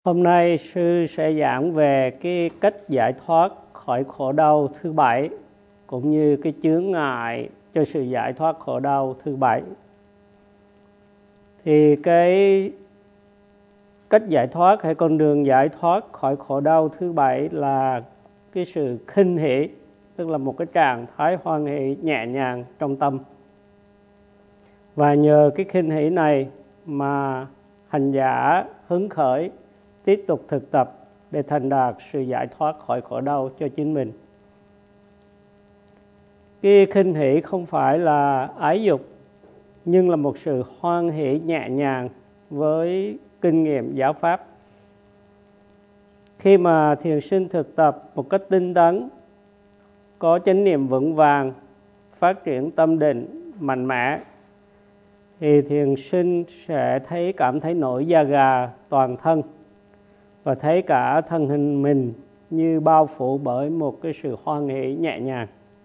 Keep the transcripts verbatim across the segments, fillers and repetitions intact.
Hôm nay sư sẽ giảng về cái cách giải thoát khỏi khổ đau thứ bảy, cũng như cái chướng ngại cho sự giải thoát khổ đau thứ bảy. Thì cái cách giải thoát hay con đường giải thoát khỏi khổ đau thứ bảy là cái sự khinh hỷ, tức là một cái trạng thái hoan hỷ nhẹ nhàng trong tâm. Và nhờ cái khinh hỷ này mà hành giả hứng khởi tiếp tục thực tập để thành đạt sự giải thoát khỏi khổ đau cho chính mình. Cái khinh hỷ không phải là ái dục, nhưng là một sự hoan hỷ nhẹ nhàng với kinh nghiệm giáo pháp. Khi mà thiền sinh thực tập một cách tinh tấn, có chánh niệm vững vàng, phát triển tâm định mạnh mẽ, thì thiền sinh sẽ thấy cảm thấy nổi da gà toàn thân và thấy cả thân hình mình như bao phủ bởi một cái sự hoan hỷ nhẹ nhàng.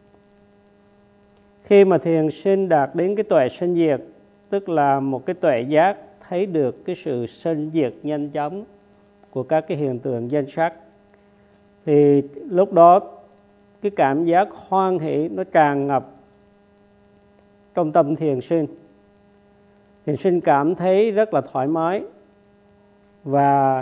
Khi mà thiền sinh đạt đến cái tuệ sinh diệt, tức là một cái tuệ giác thấy được cái sự sinh diệt nhanh chóng của các cái hiện tượng danh sắc, thì lúc đó cái cảm giác hoan hỷ nó tràn ngập trong tâm thiền sinh. Thiền sinh cảm thấy rất là thoải mái và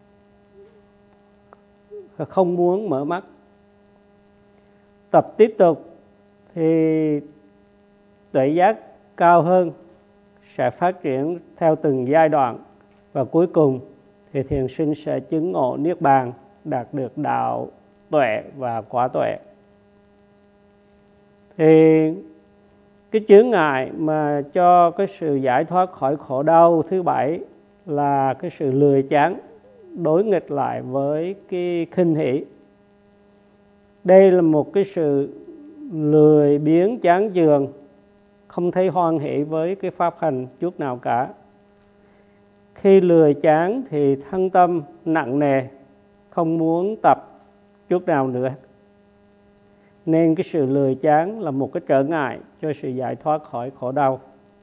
không muốn mở mắt. Tập tiếp tục thì tuệ giác cao hơn sẽ phát triển theo từng giai đoạn, và cuối cùng thì thiền sinh sẽ chứng ngộ niết bàn, đạt được đạo tuệ và quả tuệ. Thì cái chướng ngại mà cho cái sự giải thoát khỏi khổ đau thứ bảy là cái sự lười chán, đối nghịch lại với cái khinh hỷ. Đây là một cái sự lười biếng chán chường, không thấy hoan hỷ với cái pháp hành chút nào cả. Khi lười chán thì thân tâm nặng nề, không muốn tập chút nào nữa. Nên cái sự lười chán là một cái trở ngại cho sự giải thoát khỏi khổ đau.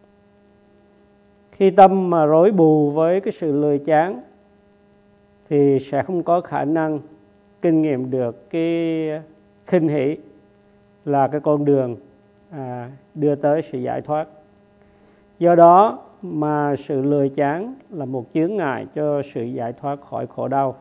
Khi tâm mà rối bù với cái sự lười chán thì sẽ không có khả năng kinh nghiệm được cái khinh hỷ là cái con đường à, đưa tới sự giải thoát. Do đó mà sự lười chán là một chướng ngại cho sự giải thoát khỏi khổ đau.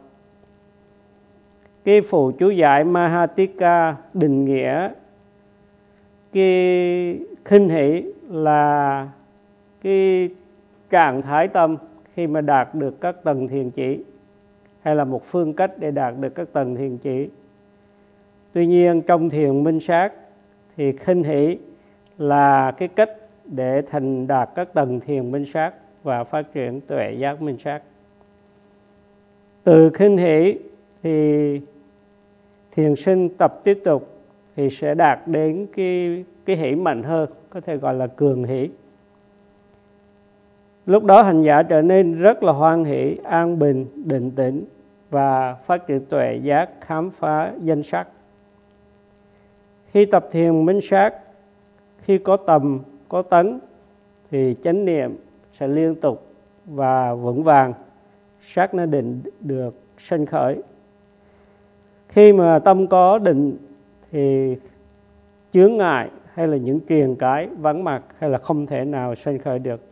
Cái phụ chú giải Mahatika định nghĩa cái khinh hỷ là cái trạng thái tâm khi mà đạt được các tầng thiền chỉ, hay là một phương cách để đạt được các tầng thiền chỉ. Tuy nhiên trong thiền minh sát thì khinh hỷ là cái cách để thành đạt các tầng thiền minh sát và phát triển tuệ giác minh sát. Từ khinh hỷ thì thiền sinh tập tiếp tục thì sẽ đạt đến cái, cái hỷ mạnh hơn, có thể gọi là cường hỷ. Lúc đó hành giả trở nên rất là hoan hỷ, an bình, định tĩnh và phát triển tuệ giác khám phá danh sắc. Khi tập thiền minh sát, khi có tầm, có tấn thì chánh niệm sẽ liên tục và vững vàng, sát na định được sanh khởi. Khi mà tâm có định thì chướng ngại hay là những triền cái vắng mặt hay là không thể nào sanh khởi được.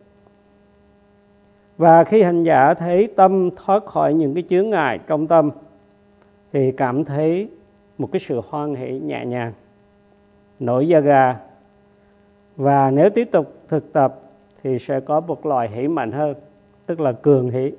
Và khi hành giả thấy tâm thoát khỏi những cái chướng ngại trong tâm thì cảm thấy một cái sự hoan hỷ nhẹ nhàng, nổi da gà. Và nếu tiếp tục thực tập thì sẽ có một loại hỷ mạnh hơn, tức là cường hỷ.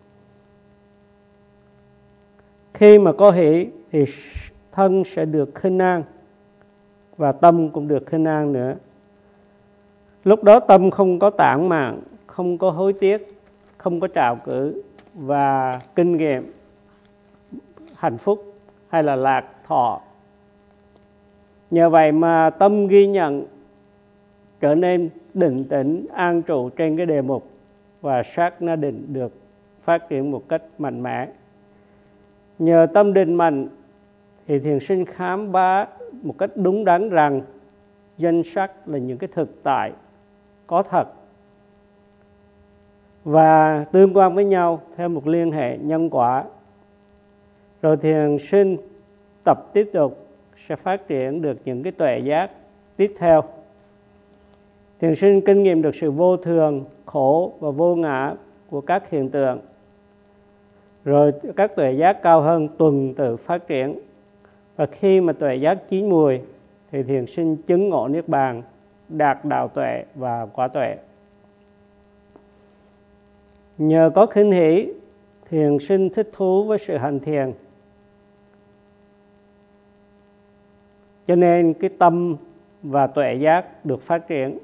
Khi mà có hỷ thì thân sẽ được khinh an và tâm cũng được khinh an nữa. Lúc đó tâm không có tản mạn, không có hối tiếc, không có trạo cử và kinh nghiệm hạnh phúc hay là lạc thọ. Nhờ vậy mà tâm ghi nhận trở nên định tĩnh, an trụ trên cái đề mục, và sát na định được phát triển một cách mạnh mẽ. Nhờ tâm định mạnh thì thiền sinh khám phá một cách đúng đắn rằng danh sắc là những cái thực tại có thật. và tương quan với nhau theo một liên hệ nhân quả. Rồi thiền sinh tập tiếp tục sẽ phát triển được những cái tuệ giác tiếp theo. Thiền sinh kinh nghiệm được sự vô thường, khổ và vô ngã của các hiện tượng. Rồi các tuệ giác cao hơn tuần tự phát triển. Và khi mà tuệ giác chín mùi thì thiền sinh chứng ngộ niết bàn, đạt đạo tuệ và quả tuệ. Nhờ có khinh hỷ, thiền sinh thích thú với sự hành thiền. Cho nên cái tâm và tuệ giác được phát triển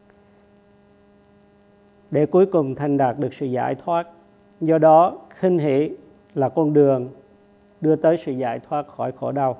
để cuối cùng thành đạt được sự giải thoát. Do đó, khinh hỷ là con đường đưa tới sự giải thoát khỏi khổ đau.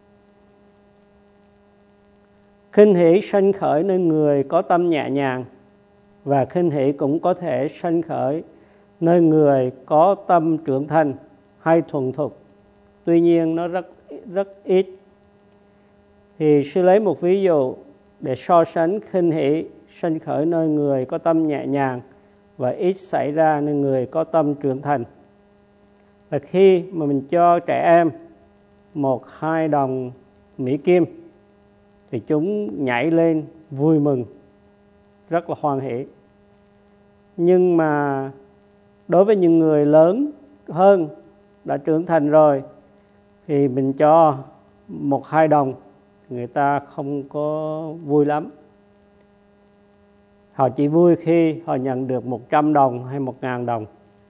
Khinh hỷ sanh khởi nơi người có tâm nhẹ nhàng, và khinh hỷ cũng có thể sanh khởi nơi người có tâm trưởng thành hay thuần thục. Tuy nhiên nó rất rất ít. Thì sư lấy một ví dụ để so sánh khinh hỷ sanh khởi nơi người có tâm nhẹ nhàng và ít xảy ra nơi người có tâm trưởng thành. Là khi mà mình cho trẻ em một hai đồng Mỹ Kim thì chúng nhảy lên vui mừng, rất là hoan hỷ. Nhưng mà đối với những người lớn hơn, đã trưởng thành rồi, thì mình cho một hai đồng, người ta không có vui lắm. Họ chỉ vui khi họ nhận được một trăm đồng hay một ngàn đồng.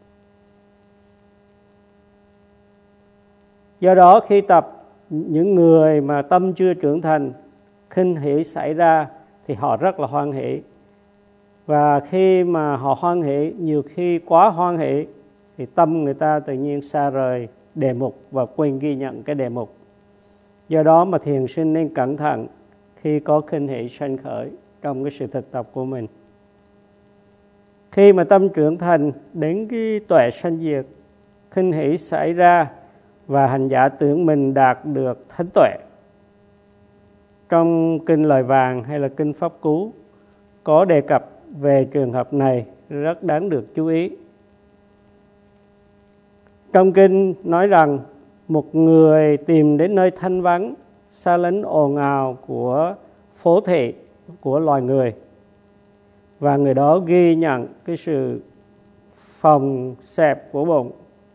Do đó khi tập, những người mà tâm chưa trưởng thành, khinh hỷ xảy ra thì họ rất là hoan hỷ. Và khi mà họ hoan hỷ, nhiều khi quá hoan hỷ, thì tâm người ta tự nhiên xa rời đề mục và quên ghi nhận cái đề mục. Do đó mà thiền sinh nên cẩn thận khi có khinh hỷ sanh khởi trong cái sự thực tập của mình. Khi mà tâm trưởng thành đến cái tuệ sanh diệt, khinh hỷ xảy ra và hành giả tưởng mình đạt được thánh tuệ. Trong kinh Lời Vàng hay là kinh Pháp Cú có đề cập về trường hợp này, rất đáng được chú ý. Trong kinh nói rằng một người tìm đến nơi thanh vắng, xa lánh ồn ào của phố thị, của loài người, và người đó ghi nhận cái sự phòng xẹp của bụng.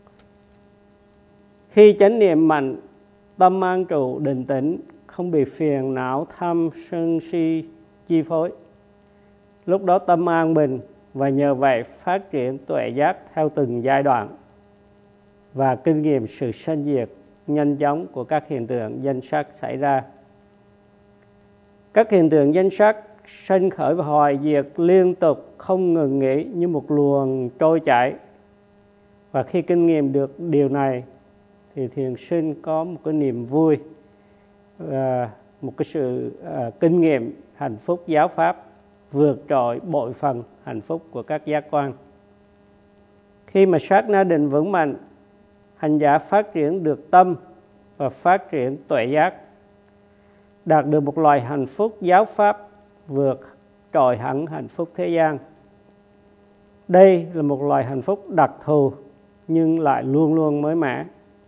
Khi chánh niệm mạnh, tâm an trụ định tĩnh, không bị phiền não tham sân si chi phối, lúc đó tâm an bình, và nhờ vậy phát triển tuệ giác theo từng giai đoạn và kinh nghiệm sự sanh diệt nhanh chóng của các hiện tượng danh sắc xảy ra. Các hiện tượng danh sắc sanh khởi và hoại diệt liên tục, không ngừng nghỉ như một luồng trôi chảy. Và khi kinh nghiệm được điều này thì thiền sinh có một cái niềm vui, và một cái sự uh, kinh nghiệm hạnh phúc giáo pháp vượt trội bội phần hạnh phúc của các giác quan. Khi mà sát na định vững mạnh, hành giả phát triển được tâm và phát triển tuệ giác, đạt được một loài hạnh phúc giáo pháp vượt trội hẳn hạnh phúc thế gian. Đây là một loài hạnh phúc đặc thù nhưng lại luôn luôn mới mẻ.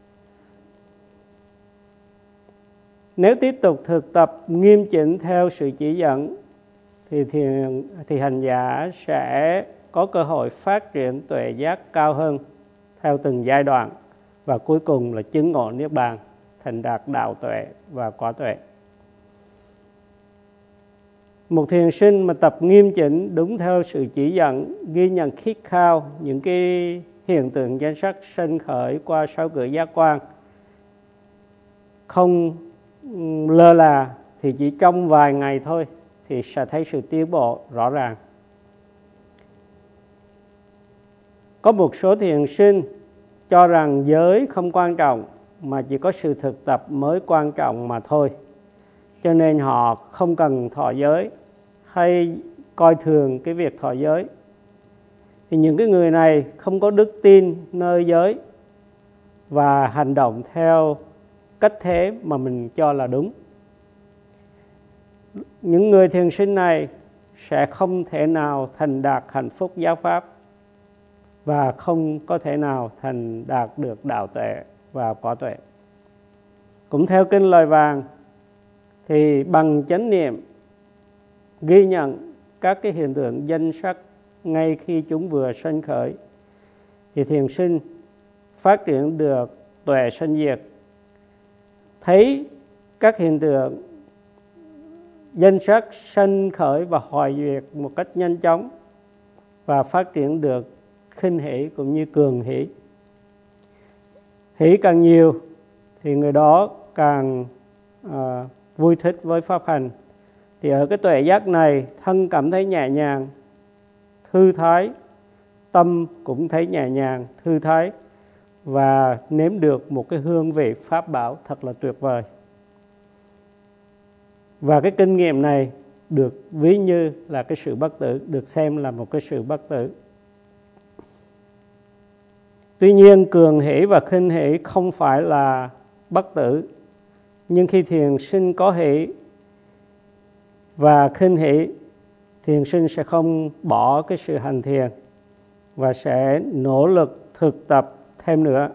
Nếu tiếp tục thực tập nghiêm chỉnh theo sự chỉ dẫn thì, thiền, thì hành giả sẽ có cơ hội phát triển tuệ giác cao hơn theo từng giai đoạn, và cuối cùng là chứng ngộ niết bàn, thành đạt đạo tuệ và quả tuệ. Một thiền sinh mà tập nghiêm chỉnh đúng theo sự chỉ dẫn, ghi nhận khít khao những cái hiện tượng danh sắc sanh khởi qua sáu cửa giác quan, không lơ là, thì chỉ trong vài ngày thôi thì sẽ thấy sự tiến bộ rõ ràng. Có một số thiền sinh cho rằng giới không quan trọng, mà chỉ có sự thực tập mới quan trọng mà thôi. Cho nên họ không cần thọ giới hay coi thường cái việc thọ giới. Thì những cái người này không có đức tin nơi giới và hành động theo cách thế mà mình cho là đúng. Những người thiền sinh này sẽ không thể nào thành đạt hạnh phúc giáo pháp. và không có thể nào thành đạt được đạo tuệ và quả tuệ. Cũng theo kinh Lời Vàng thì bằng chánh niệm ghi nhận các cái hiện tượng danh sắc ngay khi chúng vừa sanh khởi thì thiền sinh phát triển được tuệ sanh diệt, thấy các hiện tượng danh sắc sanh khởi và hoại diệt một cách nhanh chóng và phát triển được khinh hỷ cũng như cường hỷ. Hỷ càng nhiều thì người đó càng uh, vui thích với pháp hành. Thì ở cái tuệ giác này, thân cảm thấy nhẹ nhàng, thư thái, tâm cũng thấy nhẹ nhàng, thư thái và nếm được một cái hương vị pháp bảo thật là tuyệt vời. Và cái kinh nghiệm này được ví như là cái sự bất tử, được xem là một cái sự bất tử. Tuy nhiên cường hỷ và khinh hỷ không phải là bất tử, nhưng khi thiền sinh có hỷ và khinh hỷ, thiền sinh sẽ không bỏ cái sự hành thiền và sẽ nỗ lực thực tập thêm nữa.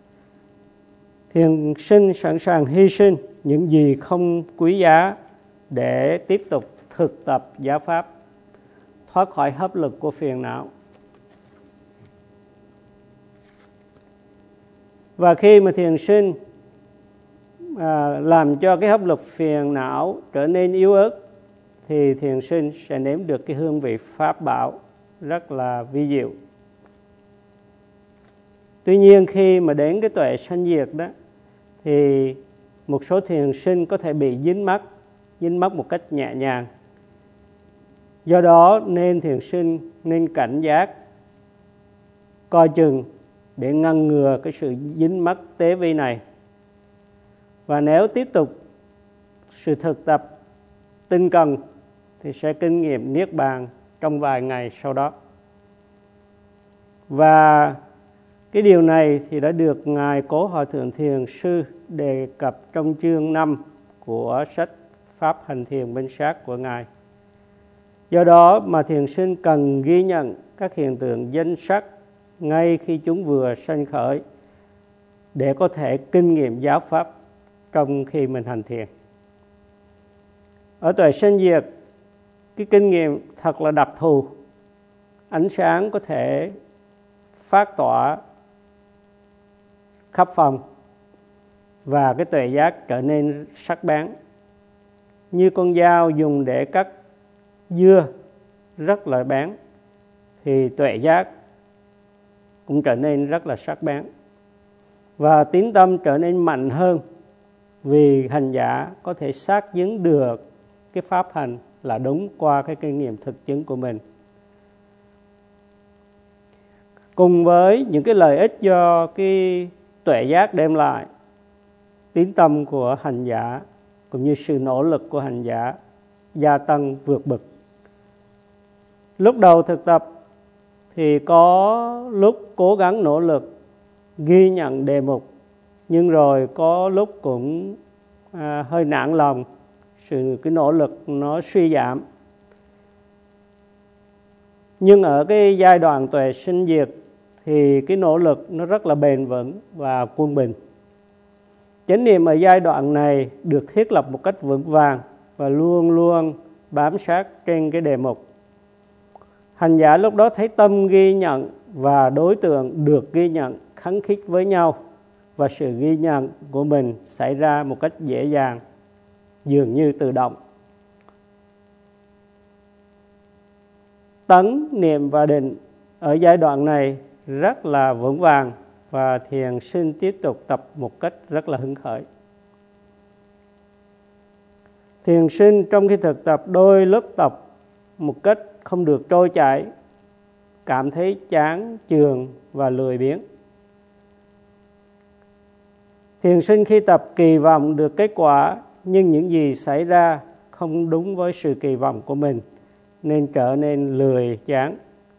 Thiền sinh sẵn sàng hy sinh những gì không quý giá để tiếp tục thực tập giáo pháp, thoát khỏi hấp lực của phiền não. Và khi mà thiền sinh à, làm cho cái hấp lực phiền não trở nên yếu ớt thì thiền sinh sẽ nếm được cái hương vị pháp bảo rất là vi diệu. Tuy nhiên khi mà đến cái tuệ sanh diệt đó thì một số thiền sinh có thể bị dính mắc, dính mắc một cách nhẹ nhàng. Do đó nên thiền sinh nên cảnh giác, coi chừng để ngăn ngừa cái sự dính mắc tế vi này. Và nếu tiếp tục sự thực tập tinh cần thì sẽ kinh nghiệm niết bàn trong vài ngày sau đó. Và cái điều này thì đã được Ngài Cố Hòa Thượng Thiền Sư đề cập trong chương năm của sách Pháp Hành Thiền Minh Sát của Ngài. Do đó mà thiền sinh cần ghi nhận các hiện tượng danh sắc ngay khi chúng vừa sanh khởi để có thể kinh nghiệm giáo pháp trong khi mình hành thiền. Ở tuệ sanh diệt, cái kinh nghiệm thật là đặc thù. Ánh sáng có thể phát tỏa khắp phòng và cái tuệ giác trở nên sắc bén. Như con dao dùng để cắt dưa rất là bén thì tuệ giác cũng trở nên rất là sắc bén. Và tín tâm trở nên mạnh hơn vì hành giả có thể xác chứng được cái pháp hành là đúng qua cái kinh nghiệm thực chứng của mình. Cùng với những cái lợi ích do cái tuệ giác đem lại, tín tâm của hành giả cũng như sự nỗ lực của hành giả gia tăng vượt bậc. Lúc đầu thực tập thì có lúc cố gắng nỗ lực ghi nhận đề mục, nhưng rồi có lúc cũng à, hơi nản lòng, sự cái nỗ lực nó suy giảm. Nhưng ở cái giai đoạn tuệ sinh diệt thì cái nỗ lực nó rất là bền vững và quân bình. Chánh niệm ở giai đoạn này được thiết lập một cách vững vàng và luôn luôn bám sát trên cái đề mục. Hành giả lúc đó thấy tâm ghi nhận và đối tượng được ghi nhận khăng khít với nhau, và sự ghi nhận của mình xảy ra một cách dễ dàng, dường như tự động. Tấn, niệm và định ở giai đoạn này rất là vững vàng và thiền sinh tiếp tục tập một cách rất là hứng khởi. Thiền sinh trong khi thực tập đôi lúc tập một cách không được trôi chảy, cảm thấy chán, chường và lười biếng. Thiền sinh khi tập kỳ vọng được kết quả, nhưng những gì xảy ra không đúng với sự kỳ vọng của mình, nên trở nên lười chán.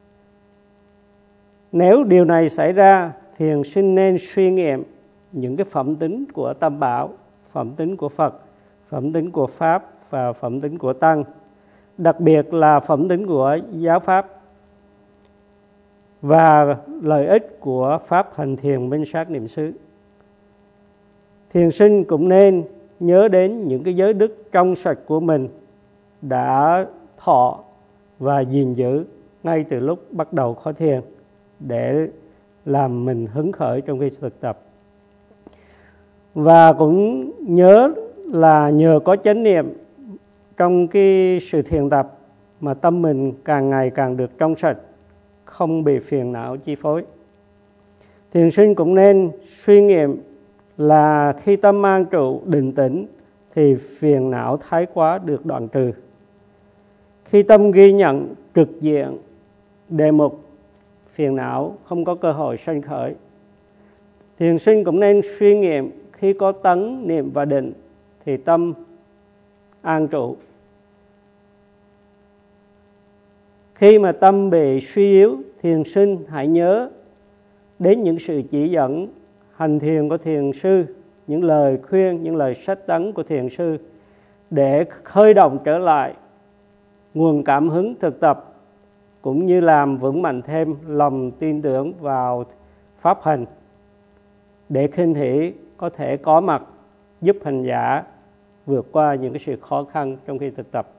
Nếu điều này xảy ra, thiền sinh nên suy nghiệm những cái phẩm tính của Tam Bảo, phẩm tính của Phật, phẩm tính của Pháp và phẩm tính của Tăng, đặc biệt là phẩm tính của giáo Pháp. và lợi ích của pháp hành thiền minh sát niệm xứ. Thiền sinh cũng nên nhớ đến những cái giới đức trong sạch của mình đã thọ và gìn giữ ngay từ lúc bắt đầu khóa thiền để làm mình hứng khởi trong khi thực tập. Và cũng nhớ là nhờ có chánh niệm trong cái sự thiền tập mà tâm mình càng ngày càng được trong sạch, không bị phiền não chi phối. Thiền sinh cũng nên suy nghiệm là khi tâm an trụ định tĩnh thì phiền não thái quá được đoạn trừ. Khi tâm ghi nhận trực diện đề mục, phiền não không có cơ hội sanh khởi. Thiền sinh cũng nên suy nghiệm khi có tấn, niệm và định thì tâm an trụ. Khi mà tâm bị suy yếu, thiền sinh hãy nhớ đến những sự chỉ dẫn hành thiền của thiền sư, những lời khuyên, những lời sách tấn của thiền sư để khơi động trở lại nguồn cảm hứng thực tập, cũng như làm vững mạnh thêm lòng tin tưởng vào pháp hành để khinh hỷ có thể có mặt giúp hành giả vượt qua những cái sự khó khăn trong khi thực tập.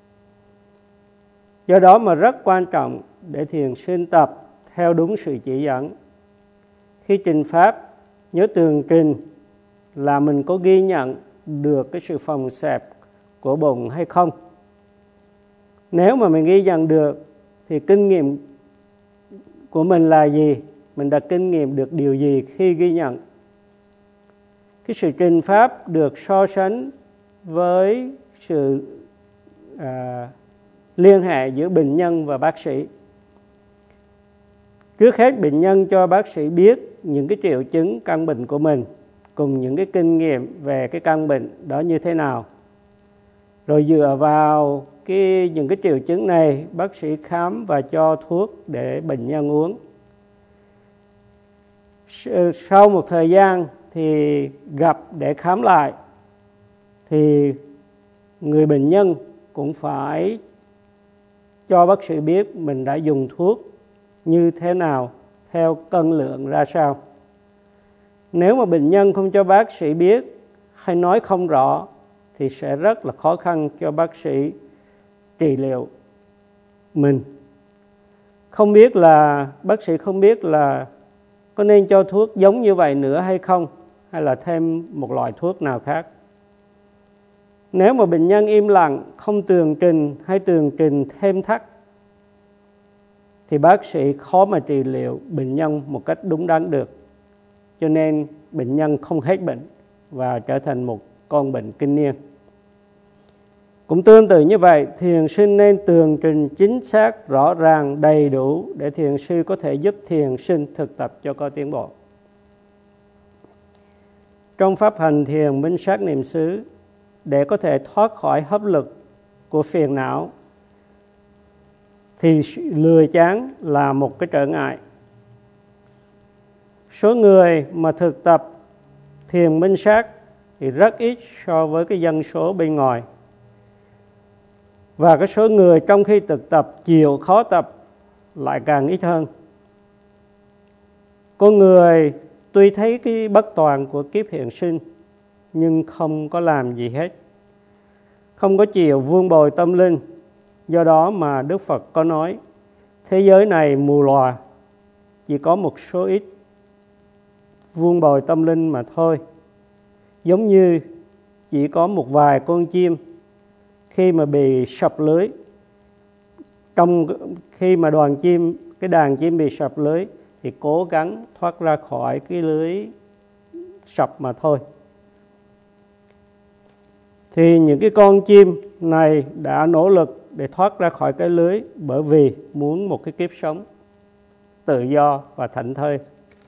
Do đó mà rất quan trọng để thiền sinh tập theo đúng sự chỉ dẫn. Khi trình pháp, nhớ tường trình là mình có ghi nhận được cái sự phòng xẹp của bụng hay không. Nếu mà mình ghi nhận được thì kinh nghiệm của mình là gì? Mình đã kinh nghiệm được điều gì khi ghi nhận? Cái sự trình pháp được so sánh với sự à, liên hệ giữa bệnh nhân và bác sĩ. Trước hết, bệnh nhân cho bác sĩ biết những cái triệu chứng căn bệnh của mình cùng những cái kinh nghiệm về cái căn bệnh đó như thế nào. Rồi dựa vào cái, những cái triệu chứng này, bác sĩ khám và cho thuốc để bệnh nhân uống. Sau một thời gian thì gặp để khám lại thì người bệnh nhân cũng phải cho bác sĩ biết mình đã dùng thuốc như thế nào, theo cân lượng ra sao. Nếu mà bệnh nhân không cho bác sĩ biết hay nói không rõ thì sẽ rất là khó khăn cho bác sĩ trị liệu mình. Không biết là bác sĩ không biết là có nên cho thuốc giống như vậy nữa hay không, hay là thêm một loại thuốc nào khác. Nếu mà bệnh nhân im lặng, không tường trình hay tường trình thêm thắt thì bác sĩ khó mà trị liệu bệnh nhân một cách đúng đắn được. Cho nên bệnh nhân không hết bệnh và trở thành một con bệnh kinh niên. Cũng tương tự như vậy, thiền sinh nên tường trình chính xác, rõ ràng, đầy đủ để thiền sư có thể giúp thiền sinh thực tập cho có tiến bộ. Trong pháp hành thiền minh sát niệm xứ, để có thể thoát khỏi hấp lực của phiền não thì lười chán là một cái trở ngại. Số người mà thực tập thiền minh sát thì rất ít so với cái dân số bên ngoài. Và cái số người trong khi thực tập chịu khó tập lại càng ít hơn. Con người tuy thấy cái bất toàn của kiếp hiện sinh nhưng không có làm gì hết, không có chịu vun bồi tâm linh. Do đó mà Đức Phật có nói thế giới này mù lòa, chỉ có một số ít vun bồi tâm linh mà thôi. Giống như chỉ có một vài con chim khi mà bị sập lưới, trong khi mà đoàn chim, cái đàn chim bị sập lưới thì cố gắng thoát ra khỏi cái lưới sập mà thôi. Thì những cái con chim này đã nỗ lực để thoát ra khỏi cái lưới bởi vì muốn một cái kiếp sống tự do và thảnh thơi.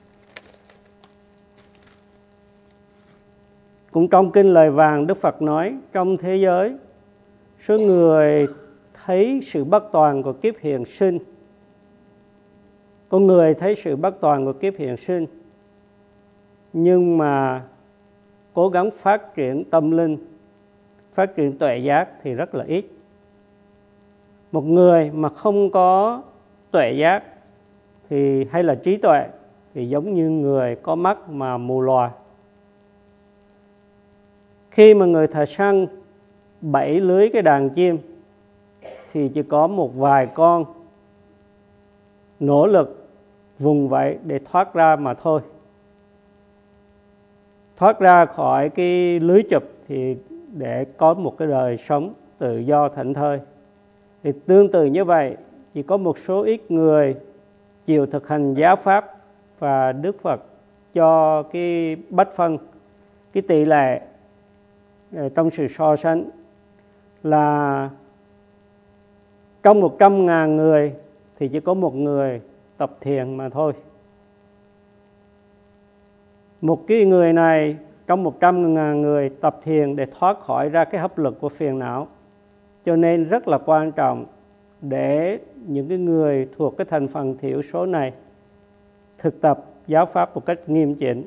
Cũng trong Kinh Lời Vàng, Đức Phật nói trong thế giới, số người thấy sự bất toàn của kiếp hiện sinh, con người thấy sự bất toàn của kiếp hiện sinh, nhưng mà cố gắng phát triển tâm linh, phát triển tuệ giác thì rất là ít. Một người mà không có tuệ giác thì hay là trí tuệ thì giống như người có mắt mà mù lòa. Khi mà người thợ săn bẫy lưới cái đàn chim thì chỉ có một vài con nỗ lực vùng vẫy để thoát ra mà thôi. Thoát ra khỏi cái lưới chụp thì để có một cái đời sống tự do thảnh thơi. Thì tương tự như vậy, chỉ có một số ít người chịu thực hành giáo pháp và Đức Phật cho cái bách phân, cái tỷ lệ trong sự so sánh là trong một trăm ngàn người thì chỉ có một người tập thiền mà thôi. Một cái người này trong một trăm ngàn người tập thiền để thoát khỏi ra cái hấp lực của phiền não. Cho nên rất là quan trọng để những cái người thuộc cái thành phần thiểu số này thực tập giáo pháp một cách nghiêm chỉnh.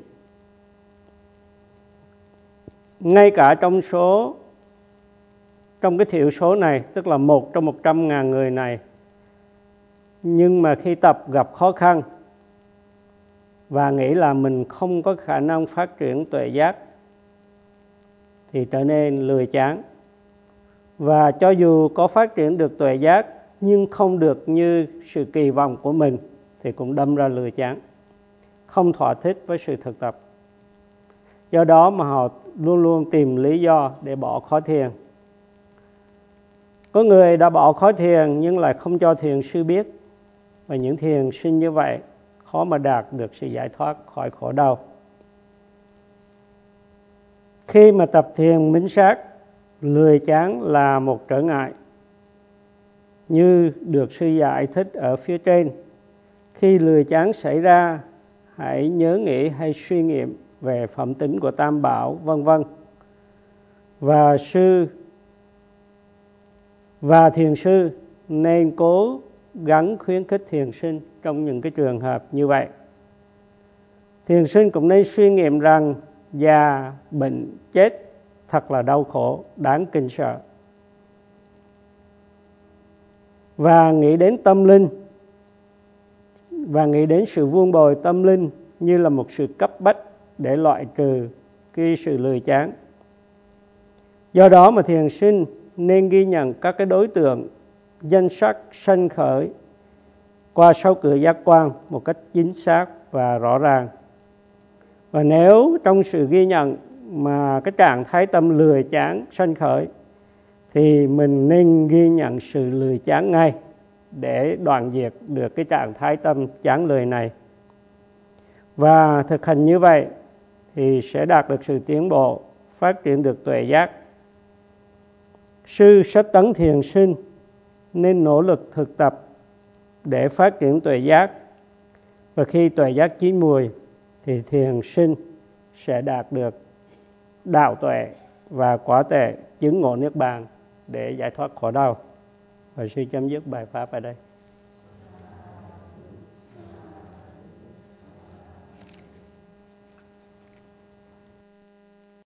Ngay cả trong số trong cái thiểu số này, tức là một trong một trăm ngàn người này, nhưng mà khi tập gặp khó khăn và nghĩ là mình không có khả năng phát triển tuệ giác thì trở nên lười chán. Và cho dù có phát triển được tuệ giác nhưng không được như sự kỳ vọng của mình thì cũng đâm ra lười chán, không thỏa thích với sự thực tập. Do đó mà họ luôn luôn tìm lý do để bỏ khói thiền. Có người đã bỏ khói thiền nhưng lại không cho thiền sư biết. Và những thiền sinh như vậy khó mà đạt được sự giải thoát khỏi khổ đau. Khi mà tập thiền minh sát, lười chán là một trở ngại. Như được sư giải thích ở phía trên, khi lười chán xảy ra, hãy nhớ nghĩ hay suy nghiệm về phẩm tính của Tam Bảo, vân vân. Và sư và thiền sư nên cố gắng khuyến khích thiền sinh trong những cái trường hợp như vậy. Thiền sinh cũng nên suy nghiệm rằng già, bệnh, chết thật là đau khổ, đáng kinh sợ. Và nghĩ đến tâm linh và nghĩ đến sự vun bồi tâm linh như là một sự cấp bách để loại trừ cái sự lười chán. Do đó mà thiền sinh nên ghi nhận các cái đối tượng danh sắc sanh khởi qua sáu cửa giác quan một cách chính xác và rõ ràng. Và nếu trong sự ghi nhận mà cái trạng thái tâm lười chán sanh khởi thì mình nên ghi nhận sự lười chán ngay để đoạn diệt được cái trạng thái tâm chán lười này. Và thực hành như vậy thì sẽ đạt được sự tiến bộ, phát triển được tuệ giác. Sư sách tấn thiền sinh nên nỗ lực thực tập để phát triển tuệ giác. Và khi tuệ giác chín mùi thì thiền sinh sẽ đạt được đạo tuệ và quả tuệ chứng ngộ niết bàn để giải thoát khổ đau. Và sư chấm dứt bài pháp ở đây.